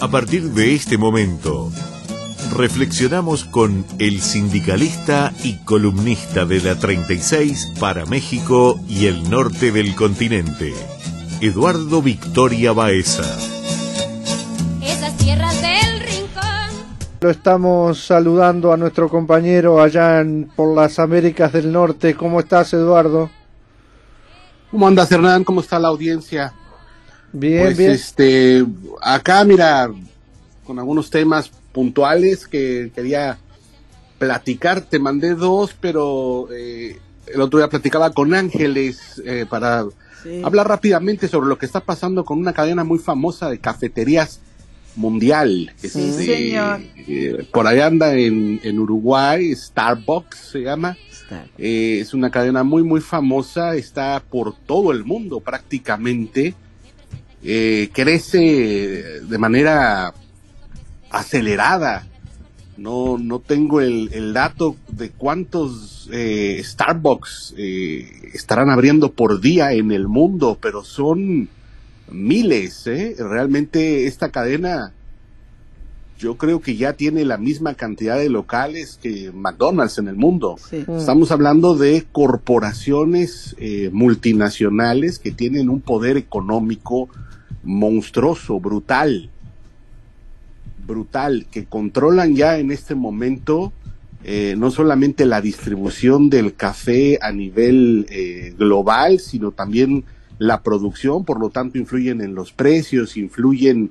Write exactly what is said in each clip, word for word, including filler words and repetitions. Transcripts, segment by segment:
A partir de este momento, reflexionamos con el sindicalista y columnista de la treinta y seis para México y el norte del continente, Eduardo Victoria Baeza. Esas tierras del rincón. Lo estamos saludando a nuestro compañero allá en, por las Américas del Norte. ¿Cómo estás, Eduardo? ¿Cómo andas, Hernán? ¿Cómo está la audiencia? Bien, pues, bien. Este, acá, mira, con algunos temas puntuales que quería platicar. Te mandé dos, pero eh, el otro día platicaba con Ángeles eh, para sí. hablar rápidamente sobre lo que está pasando con una cadena muy famosa de cafeterías mundial. Sí, este, señor. Eh, por allá anda en, en Uruguay, Starbucks se llama. Eh, es una cadena muy, muy famosa, está por todo el mundo prácticamente. Eh, crece de manera acelerada. No no tengo el, el dato de cuántos eh, Starbucks eh, estarán abriendo por día en el mundo, pero son miles, ¿eh? Realmente esta cadena yo creo que ya tiene la misma cantidad de locales que McDonald's en el mundo. Sí. Estamos hablando de corporaciones eh, multinacionales que tienen un poder económico monstruoso, brutal, brutal, que controlan ya en este momento eh, no solamente la distribución del café a nivel eh, global, sino también la producción, por lo tanto influyen en los precios, influyen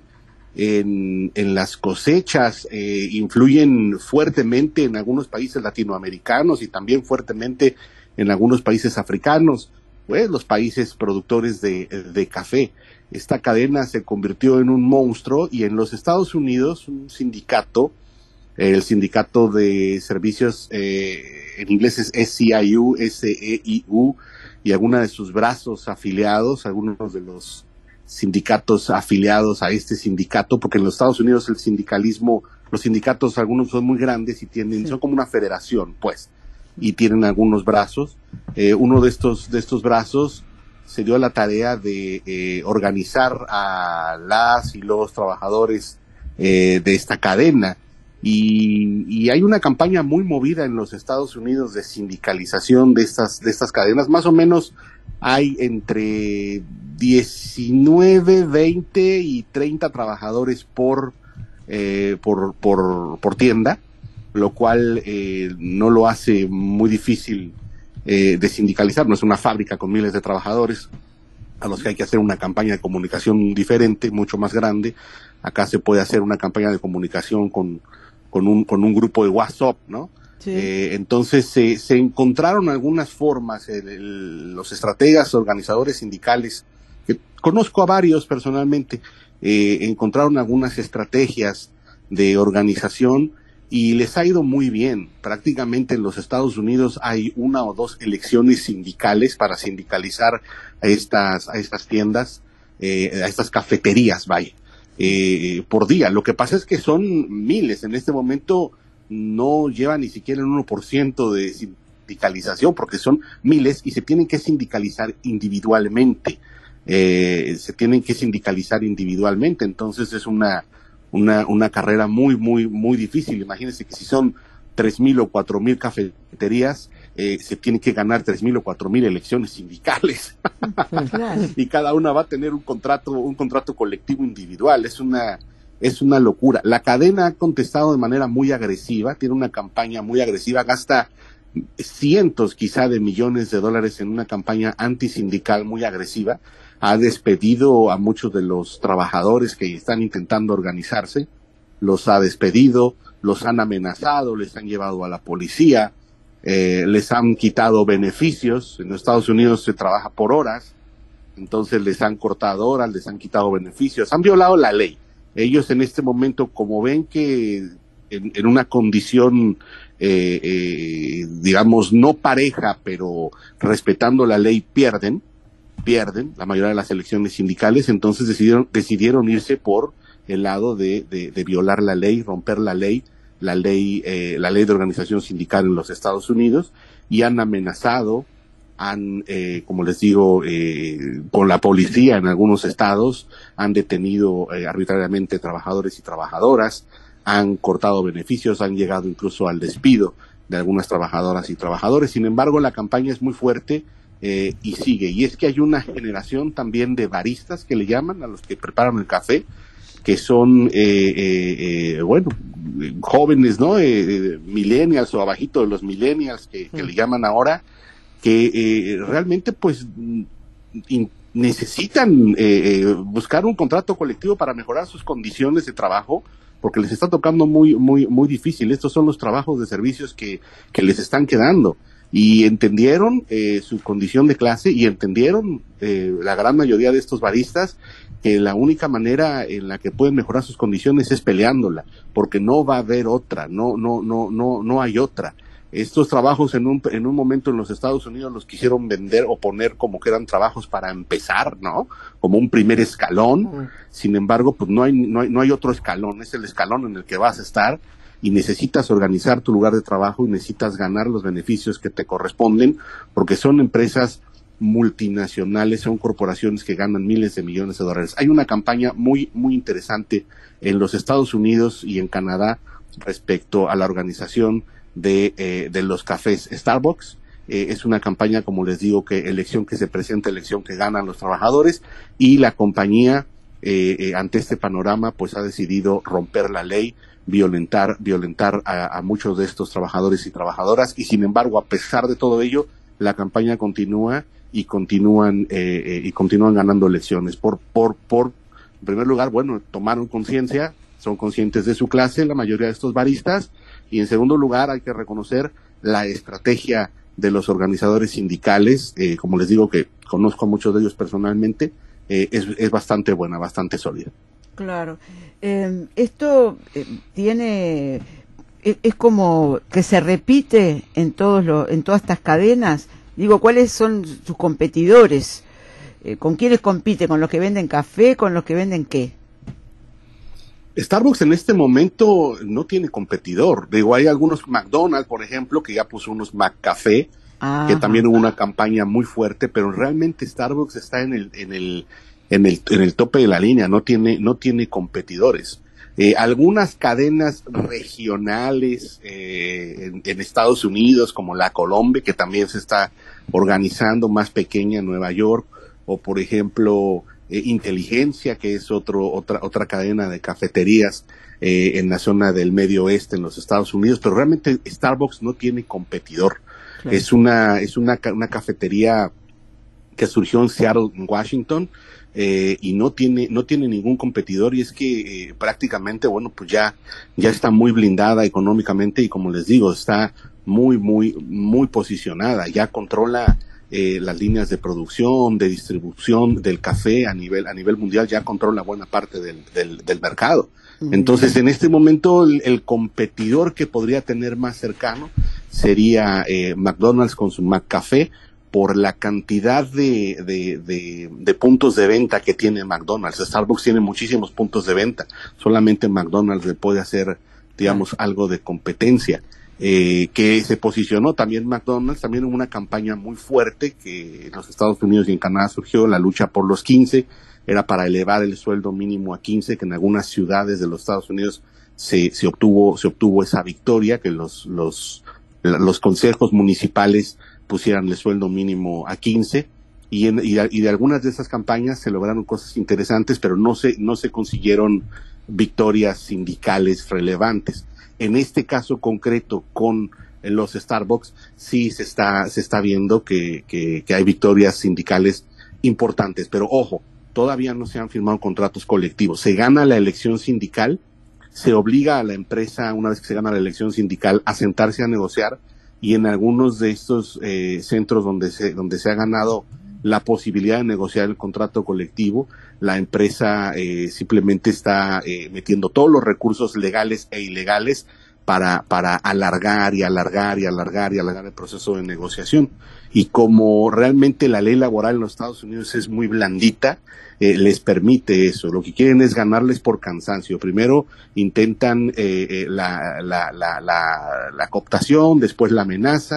en, en las cosechas, eh, influyen fuertemente en algunos países latinoamericanos y también fuertemente en algunos países africanos, pues los países productores de, de café. Esta cadena se convirtió en un monstruo y en los Estados Unidos un sindicato, el sindicato de servicios, eh, en inglés es S E I U, S E I U, y algunos de sus brazos afiliados, algunos de los sindicatos afiliados a este sindicato, porque en los Estados Unidos el sindicalismo, los sindicatos algunos son muy grandes y tienen, sí. son como una federación, pues, y tienen algunos brazos. Eh, uno de estos, de estos brazos se dio a la tarea de eh, organizar a las y los trabajadores eh, de esta cadena. Y, y hay una campaña muy movida en los Estados Unidos de sindicalización de estas, de estas cadenas. Más o menos hay entre diecinueve, veinte y treinta trabajadores por, eh, por, por, por tienda, lo cual eh, no lo hace muy difícil eh, de sindicalizar. No es una fábrica con miles de trabajadores a los que hay que hacer una campaña de comunicación diferente, mucho más grande. Acá se puede hacer una campaña de comunicación con, con un, con un grupo de WhatsApp, ¿no? Sí. Eh, entonces se, se encontraron algunas formas, el, el, los estrategas organizadores sindicales, que conozco a varios personalmente, eh, encontraron algunas estrategias de organización y les ha ido muy bien. Prácticamente en los Estados Unidos hay una o dos elecciones sindicales para sindicalizar a estas, a estas tiendas, eh, a estas cafeterías, vaya, eh, por día. Lo que pasa es que son miles. En este momento no lleva ni siquiera el uno por ciento de sindicalización, porque son miles y se tienen que sindicalizar individualmente. Eh, se tienen que sindicalizar individualmente. Entonces es una Una, una carrera muy, muy, muy difícil. Imagínense que si son tres mil o cuatro mil cafeterías, eh, se tienen que ganar tres mil o cuatro mil elecciones sindicales. Claro. Y cada una va a tener un contrato, un contrato colectivo individual. Es una, es una locura. La cadena ha contestado de manera muy agresiva, tiene una campaña muy agresiva, gasta cientos quizá de millones de dólares en una campaña antisindical muy agresiva. Ha despedido a muchos de los trabajadores que están intentando organizarse, los ha despedido, los han amenazado, les han llevado a la policía, eh, les han quitado beneficios. En los Estados Unidos se trabaja por horas, entonces les han cortado horas, les han quitado beneficios, han violado la ley. Ellos en este momento, como ven que en, en una condición, eh, eh, digamos, no pareja, pero respetando la ley, pierden, pierden la mayoría de las elecciones sindicales, entonces decidieron, decidieron irse por el lado de, de, de violar la ley, romper la ley, la ley, eh, la ley de organización sindical en los Estados Unidos, y han amenazado han, eh, como les digo, eh, con la policía en algunos estados, han detenido eh, arbitrariamente trabajadores y trabajadoras, han cortado beneficios, han llegado incluso al despido de algunas trabajadoras y trabajadores. Sin embargo, la campaña es muy fuerte eh, y sigue. Y es que hay una generación también de baristas, que le llaman a los que preparan el café, que son, eh, eh, eh, bueno, jóvenes, ¿no? Eh, millennials o abajito de los millennials, que, que le llaman ahora, que eh, realmente, pues, in, necesitan eh, eh, buscar un contrato colectivo para mejorar sus condiciones de trabajo, porque les está tocando muy, muy, muy difícil. Estos son los trabajos de servicios que, que les están quedando. Y entendieron eh, su condición de clase y entendieron eh, la gran mayoría de estos baristas que la única manera en la que pueden mejorar sus condiciones es peleándola, porque no va a haber otra, no, no, no, no, no hay otra. Estos trabajos en un, en un momento en los Estados Unidos los quisieron vender o poner como que eran trabajos para empezar, ¿no? Como un primer escalón. Sin embargo, pues no hay, no hay, no hay otro escalón, es el escalón en el que vas a estar y necesitas organizar tu lugar de trabajo y necesitas ganar los beneficios que te corresponden, porque son empresas multinacionales, son corporaciones que ganan miles de millones de dólares. Hay una campaña muy, muy interesante en los Estados Unidos y en Canadá respecto a la organización de, eh, de los cafés Starbucks. Eh, es una campaña, como les digo, que elección que se presenta, elección que ganan los trabajadores, y la compañía, eh, eh, ante este panorama, pues ha decidido romper la ley, violentar, violentar a, a muchos de estos trabajadores y trabajadoras, y sin embargo, a pesar de todo ello, la campaña continúa y continúan eh, eh, y continúan ganando elecciones. Por, por, por, en primer lugar, bueno, tomaron conciencia, son conscientes de su clase, la mayoría de estos baristas, y en segundo lugar hay que reconocer la estrategia de los organizadores sindicales, eh, como les digo que conozco a muchos de ellos personalmente, eh, es, es bastante buena, bastante sólida. Claro. Eh, esto eh, tiene, es, es como que se repite en todos los, en todas estas cadenas. Digo, ¿cuáles son sus competidores? Eh, ¿Con quiénes compite? ¿Con los que venden café? ¿Con los que venden qué? Starbucks en este momento no tiene competidor. Digo, hay algunos, McDonald's, por ejemplo, que ya puso unos McCafé, ah, que también hubo una campaña muy fuerte, pero realmente Starbucks está en el, en el, en el, en el tope de la línea, no tiene, no tiene competidores. Eh, algunas cadenas regionales eh, en, en Estados Unidos, como la Colombe, que también se está organizando, más pequeña en Nueva York, o por ejemplo eh, Inteligencia, que es otro otra otra cadena de cafeterías eh, en la zona del Medio Oeste en los Estados Unidos, pero realmente Starbucks no tiene competidor. Claro. Es una es una una cafetería que surgió en Seattle, en Washington. Eh, y no tiene no tiene ningún competidor, y es que eh, prácticamente, bueno, pues ya ya está muy blindada económicamente, y como les digo, está muy muy muy posicionada, ya controla eh, las líneas de producción, de distribución del café a nivel a nivel mundial, ya controla buena parte del del, del mercado. Entonces, en este momento el, el competidor que podría tener más cercano sería eh, McDonald's con su McCafé, por la cantidad de, de, de, de puntos de venta que tiene McDonald's. Starbucks tiene muchísimos puntos de venta. Solamente McDonald's le puede hacer, digamos, algo de competencia. Eh, que se posicionó también McDonald's, también en una campaña muy fuerte que en los Estados Unidos y en Canadá surgió, la lucha por los quince, era para elevar el sueldo mínimo a quince, que en algunas ciudades de los Estados Unidos se, se obtuvo, se obtuvo esa victoria, que los, los, los consejos municipales pusieran el sueldo mínimo a quince, y, en, y, de, y de algunas de esas campañas se lograron cosas interesantes, pero no se, no se consiguieron victorias sindicales relevantes. En este caso concreto con los Starbucks sí se está, se está viendo que, que, que hay victorias sindicales importantes, pero ojo, todavía no se han firmado contratos colectivos. Se gana la elección sindical, se obliga a la empresa, una vez que se gana la elección sindical, a sentarse a negociar, y en algunos de estos eh, centros donde se donde se ha ganado la posibilidad de negociar el contrato colectivo, la empresa eh, simplemente está eh, metiendo todos los recursos legales e ilegales para para alargar y alargar y alargar y alargar el proceso de negociación. Y como realmente la ley laboral en los Estados Unidos es muy blandita, eh, les permite eso. Lo que quieren es ganarles por cansancio. Primero intentan eh, eh, la, la, la, la, la cooptación, después la amenaza,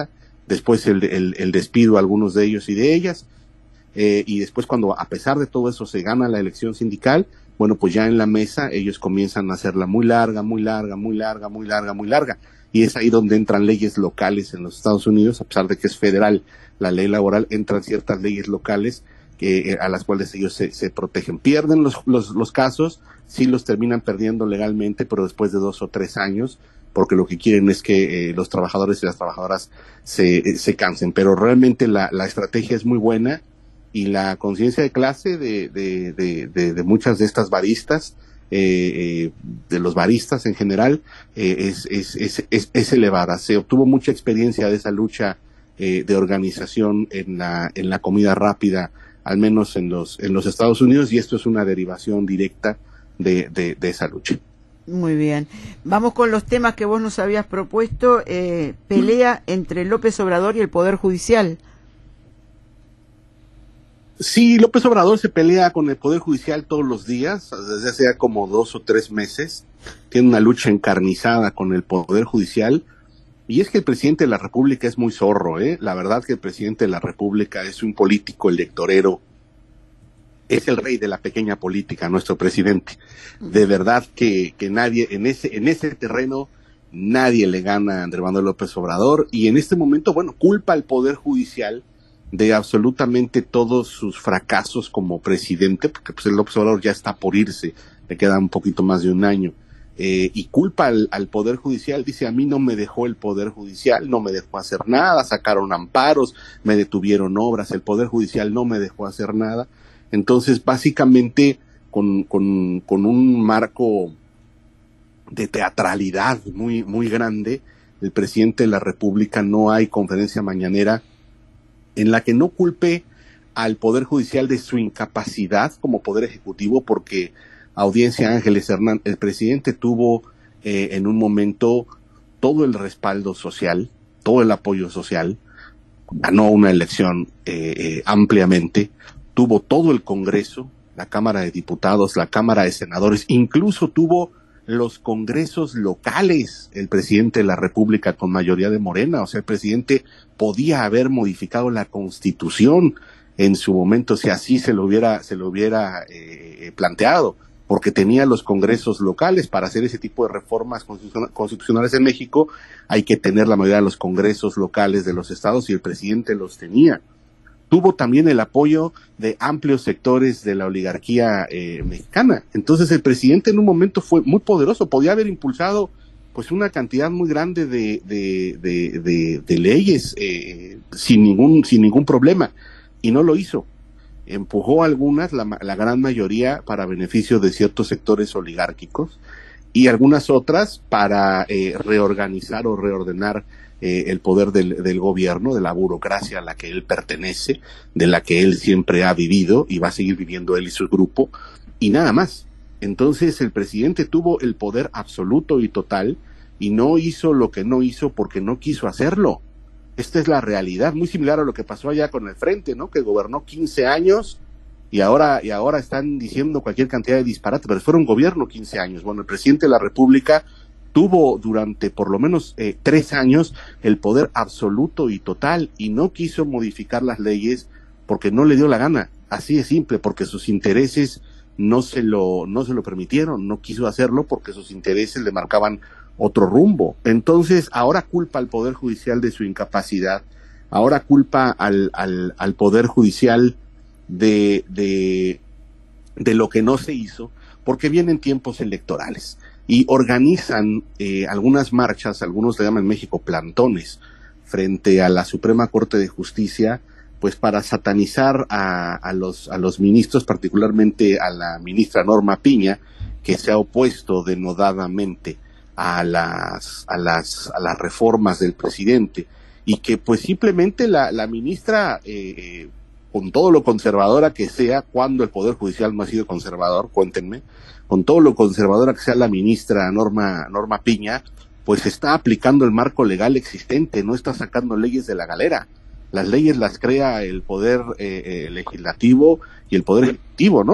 después el, el, el despido a algunos de ellos y de ellas, eh, y después cuando a pesar de todo eso se gana la elección sindical, bueno, pues ya en la mesa ellos comienzan a hacerla muy larga, muy larga, muy larga, muy larga, muy larga, y es ahí donde entran leyes locales en los Estados Unidos, a pesar de que es federal la ley laboral, entran ciertas leyes locales que, eh, a las cuales ellos se, se protegen. Pierden los, los, los casos, sí los terminan perdiendo legalmente, pero después de dos o tres años, porque lo que quieren es que eh, los trabajadores y las trabajadoras se, eh, se cansen. Pero realmente la, la estrategia es muy buena, y la conciencia de clase de, de, de, de, de muchas de estas baristas, eh, eh, de los baristas en general, eh, es, es, es, es, es elevada. Se obtuvo mucha experiencia de esa lucha eh, de organización en la, en la comida rápida, al menos en los, en los Estados Unidos, y esto es una derivación directa de, de, de esa lucha. Muy bien. Vamos con los temas que vos nos habías propuesto. Eh, pelea entre López Obrador y el Poder Judicial. Sí, López Obrador se pelea con el Poder Judicial todos los días, desde hace ya como dos o tres meses. Tiene una lucha encarnizada con el Poder Judicial. Y es que el presidente de la República es muy zorro, ¿eh? La verdad que el presidente de la República es un político electorero. Es el rey de la pequeña política, nuestro presidente. De verdad que, que nadie, en ese, en ese terreno, nadie le gana a Andrés Manuel López Obrador. Y en este momento, bueno, culpa al Poder Judicial de absolutamente todos sus fracasos como presidente, porque pues el López Obrador ya está por irse, le queda un poquito más de un año, eh, y culpa al, al Poder Judicial. Dice, a mí no me dejó el Poder Judicial, no me dejó hacer nada, sacaron amparos, me detuvieron obras, el Poder Judicial no me dejó hacer nada. Entonces, básicamente, con, con, con un marco de teatralidad muy, muy grande, el presidente de la República, no hay conferencia mañanera en la que no culpe al Poder Judicial de su incapacidad como Poder Ejecutivo, porque Audiencia Ángeles Hernández, el presidente tuvo eh, en un momento todo el respaldo social, todo el apoyo social, ganó una elección eh, eh, ampliamente, tuvo todo el Congreso, la Cámara de Diputados, la Cámara de Senadores, incluso tuvo los congresos locales, el presidente de la República con mayoría de Morena. O sea, el presidente podía haber modificado la Constitución en su momento, si así se lo hubiera, se lo hubiera eh, planteado, porque tenía los congresos locales. Para hacer ese tipo de reformas constitucionales en México hay que tener la mayoría de los congresos locales de los estados, y el presidente los tenía. Tuvo también el apoyo de amplios sectores de la oligarquía eh, mexicana. Entonces el presidente en un momento fue muy poderoso, podía haber impulsado pues una cantidad muy grande de, de, de, de, de leyes eh, sin ningún, sin ningún problema, y no lo hizo. Empujó algunas, la, la gran mayoría, para beneficio de ciertos sectores oligárquicos, y algunas otras para eh, reorganizar o reordenar Eh, el poder del, del gobierno, de la burocracia a la que él pertenece, de la que él siempre ha vivido y va a seguir viviendo él y su grupo, y nada más. Entonces el presidente tuvo el poder absoluto y total, y no hizo lo que no hizo porque no quiso hacerlo. Esta es la realidad, muy similar a lo que pasó allá con el Frente, ¿no? Que gobernó quince años y ahora, y ahora están diciendo cualquier cantidad de disparate, pero fueron gobierno quince años. Bueno, el presidente de la República tuvo durante por lo menos eh, tres años el poder absoluto y total, y no quiso modificar las leyes porque no le dio la gana. Así de simple, porque sus intereses no se lo, no se lo permitieron, no quiso hacerlo porque sus intereses le marcaban otro rumbo. Entonces, ahora culpa al Poder Judicial de su incapacidad, ahora culpa al, al, al Poder Judicial de, de, de lo que no se hizo, porque vienen tiempos electorales. Y organizan eh, algunas marchas, algunos le llaman en México plantones, frente a la Suprema Corte de Justicia, pues para satanizar a, a los a los ministros, particularmente a la ministra Norma Piña, que se ha opuesto denodadamente a las a las a las reformas del presidente, y que pues simplemente la la ministra eh, con todo lo conservadora que sea, cuando el Poder Judicial no ha sido conservador, cuéntenme, con todo lo conservadora que sea la ministra Norma Norma Piña, pues está aplicando el marco legal existente, no está sacando leyes de la galera. Las leyes las crea el Poder eh, eh, Legislativo y el Poder Ejecutivo, ¿no?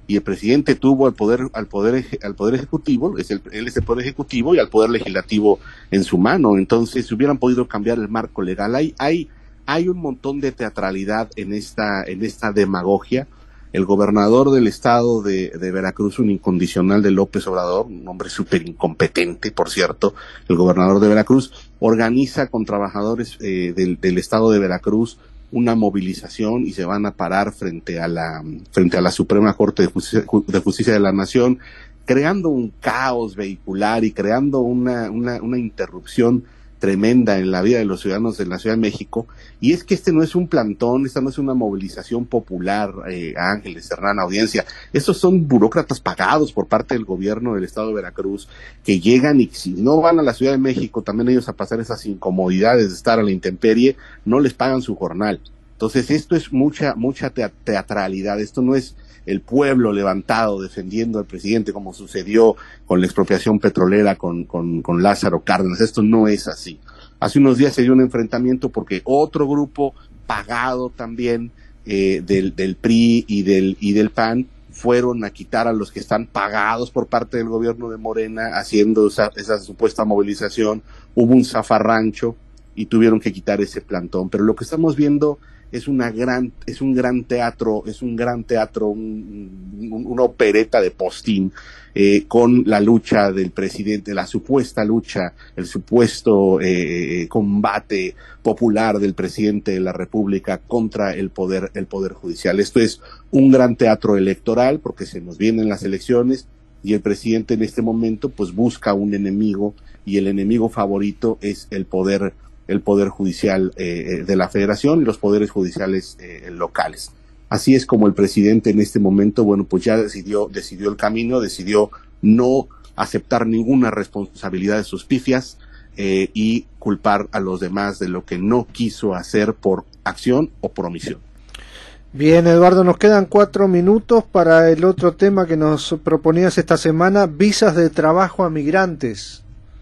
y el presidente tuvo al poder al poder al poder ejecutivo, es el, él es el poder ejecutivo y al poder legislativo en su mano. Entonces hubieran podido cambiar el marco legal. Hay hay hay un montón de teatralidad en esta en esta demagogia. El gobernador del estado de, de Veracruz, un incondicional de López Obrador, un hombre súper incompetente, por cierto, el gobernador de Veracruz, organiza con trabajadores eh, del, del estado de Veracruz una movilización y se van a parar frente a la frente a la Suprema Corte de Justicia de, Justicia de la Nación, creando un caos vehicular y creando una, una, una interrupción tremenda en la vida de los ciudadanos de la Ciudad de México. Y es que este no es un plantón, esta no es una movilización popular, eh, Ángeles, Hernán, audiencia. Estos son burócratas pagados por parte del gobierno del estado de Veracruz, que llegan y si no van a la Ciudad de México, también ellos a pasar esas incomodidades de estar a la intemperie, no les pagan su jornal. Entonces esto es mucha, mucha teatralidad, esto no es el pueblo levantado defendiendo al presidente como sucedió con la expropiación petrolera con, con, con Lázaro Cárdenas. Esto no es así. Hace unos días se dio un enfrentamiento porque otro grupo pagado también eh, del, del P R I y del, y del P A N fueron a quitar a los que están pagados por parte del gobierno de Morena haciendo esa, esa supuesta movilización. Hubo un zafarrancho y tuvieron que quitar ese plantón. Pero lo que estamos viendo es una gran, es un gran teatro, es un gran teatro, un, un, una opereta de postín, eh, con la lucha del presidente, la supuesta lucha, el supuesto eh, combate popular del presidente de la República contra el poder, el poder judicial. Esto es un gran teatro electoral porque se nos vienen las elecciones y el presidente en este momento pues busca un enemigo y el enemigo favorito es el poder el poder judicial eh, de la Federación y los poderes judiciales eh, locales. Así es como el presidente en este momento, bueno, pues ya decidió, decidió el camino, decidió no aceptar ninguna responsabilidad de sus pifias eh, y culpar a los demás de lo que no quiso hacer por acción o por omisión. Bien, Eduardo, nos quedan cuatro minutos para el otro tema que nos proponías esta semana, visas de trabajo a migrantes.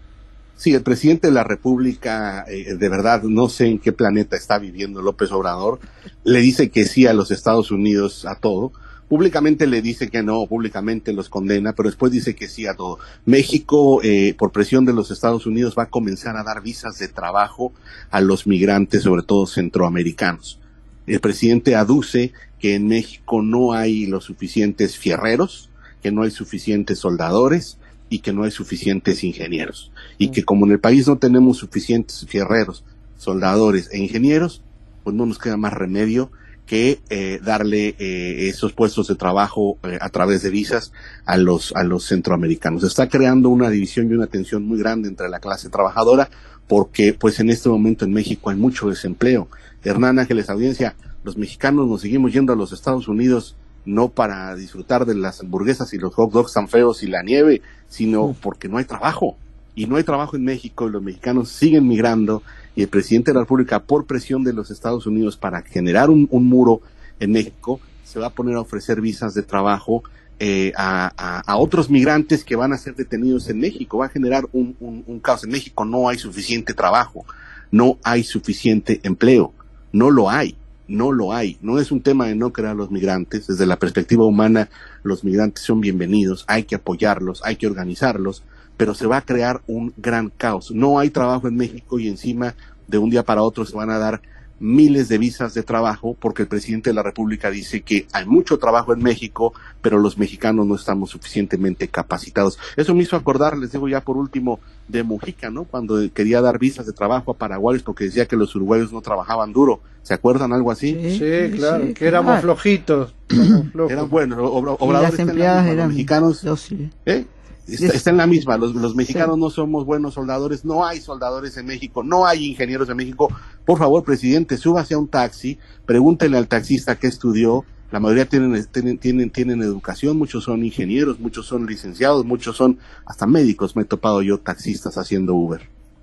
Sí, el presidente de la República, eh, de verdad, no sé en qué planeta está viviendo López Obrador, le dice que sí a los Estados Unidos a todo, públicamente le dice que no, públicamente los condena, pero después dice que sí a todo. México, eh, por presión de los Estados Unidos, va a comenzar a dar visas de trabajo a los migrantes, sobre todo centroamericanos. El presidente aduce que en México no hay los suficientes fierreros, que no hay suficientes soldadores, y que no hay suficientes ingenieros, y que como en el país no tenemos suficientes fierreros, soldadores e ingenieros, pues no nos queda más remedio que eh, darle eh, esos puestos de trabajo eh, a través de visas a los a los centroamericanos. Se está creando una división y una tensión muy grande entre la clase trabajadora, porque pues en este momento en México hay mucho desempleo. Hernán, Ángeles, audiencia, los mexicanos nos seguimos yendo a los Estados Unidos no para disfrutar de las hamburguesas y los hot dogs tan feos y la nieve, sino porque no hay trabajo. Y no hay trabajo en México y los mexicanos siguen migrando y el presidente de la República, por presión de los Estados Unidos para generar un, un muro en México, se va a poner a ofrecer visas de trabajo eh, a, a, a otros migrantes que van a ser detenidos en México. Va a generar un, un, un caos. En México no hay suficiente trabajo, no hay suficiente empleo, no lo hay. No lo hay, no es un tema de no crear a los migrantes, desde la perspectiva humana los migrantes son bienvenidos, hay que apoyarlos, hay que organizarlos, pero se va a crear un gran caos. No hay trabajo en México y encima de un día para otro se van a dar miles de visas de trabajo porque el presidente de la República dice que hay mucho trabajo en México, pero los mexicanos no estamos suficientemente capacitados. Eso me hizo acordar, les digo ya por último, de Mujica, ¿no? Cuando quería dar visas de trabajo a paraguayos porque decía que los uruguayos no trabajaban duro. ¿Se acuerdan algo así? Sí, sí claro, sí, que éramos claro. flojitos. Éramos flojos. Eran buenos, Obrador, Y las está en la empleadas misma, eran los mexicanos, dóciles. ¿eh? Está, está en la misma, los, los mexicanos sí. No somos buenos soldadores, no hay soldadores en México, no hay ingenieros en México. Por favor, presidente, súbase a un taxi, pregúntele al taxista qué estudió. La mayoría tienen, tienen, tienen, tienen educación, muchos son ingenieros, muchos son licenciados, muchos son hasta médicos. Me he topado yo taxistas haciendo Uber.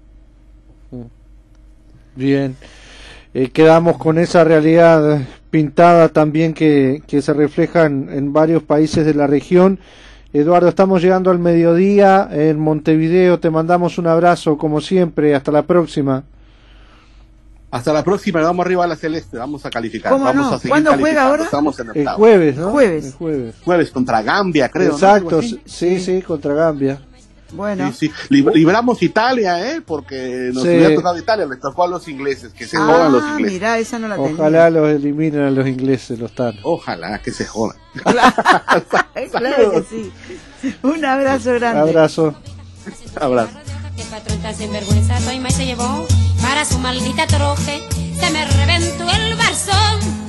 Bien, eh, quedamos con esa realidad pintada también que, que se refleja en, en varios países de la región. Eduardo, estamos llegando al mediodía en Montevideo, te mandamos un abrazo como siempre, hasta la próxima. Hasta la próxima, vamos arriba a la celeste, vamos a calificar. ¿Cómo vamos no? a seguir ¿Cuándo juega calificando. ahora? Estamos en El octavo. jueves, ¿no? Jueves. El jueves. Jueves contra Gambia, creo. ¿no? Exacto, Algo así. sí, sí, contra Gambia. Bueno. Sí, sí. Lib- libramos Italia, ¿eh? Porque nos Sí. hubiera tocado Italia, les tocó a los ingleses, que se Ah, jodan los ingleses. mirá, esa no la tenía. Ojalá los eliminen a los ingleses, los tanos. Ojalá que se jodan. Claro que sí. Un abrazo grande. Abrazo. Abrazo. Que patrón tan sinvergüenza, Toima se llevó para su maldita troje. Se me reventó el barzón.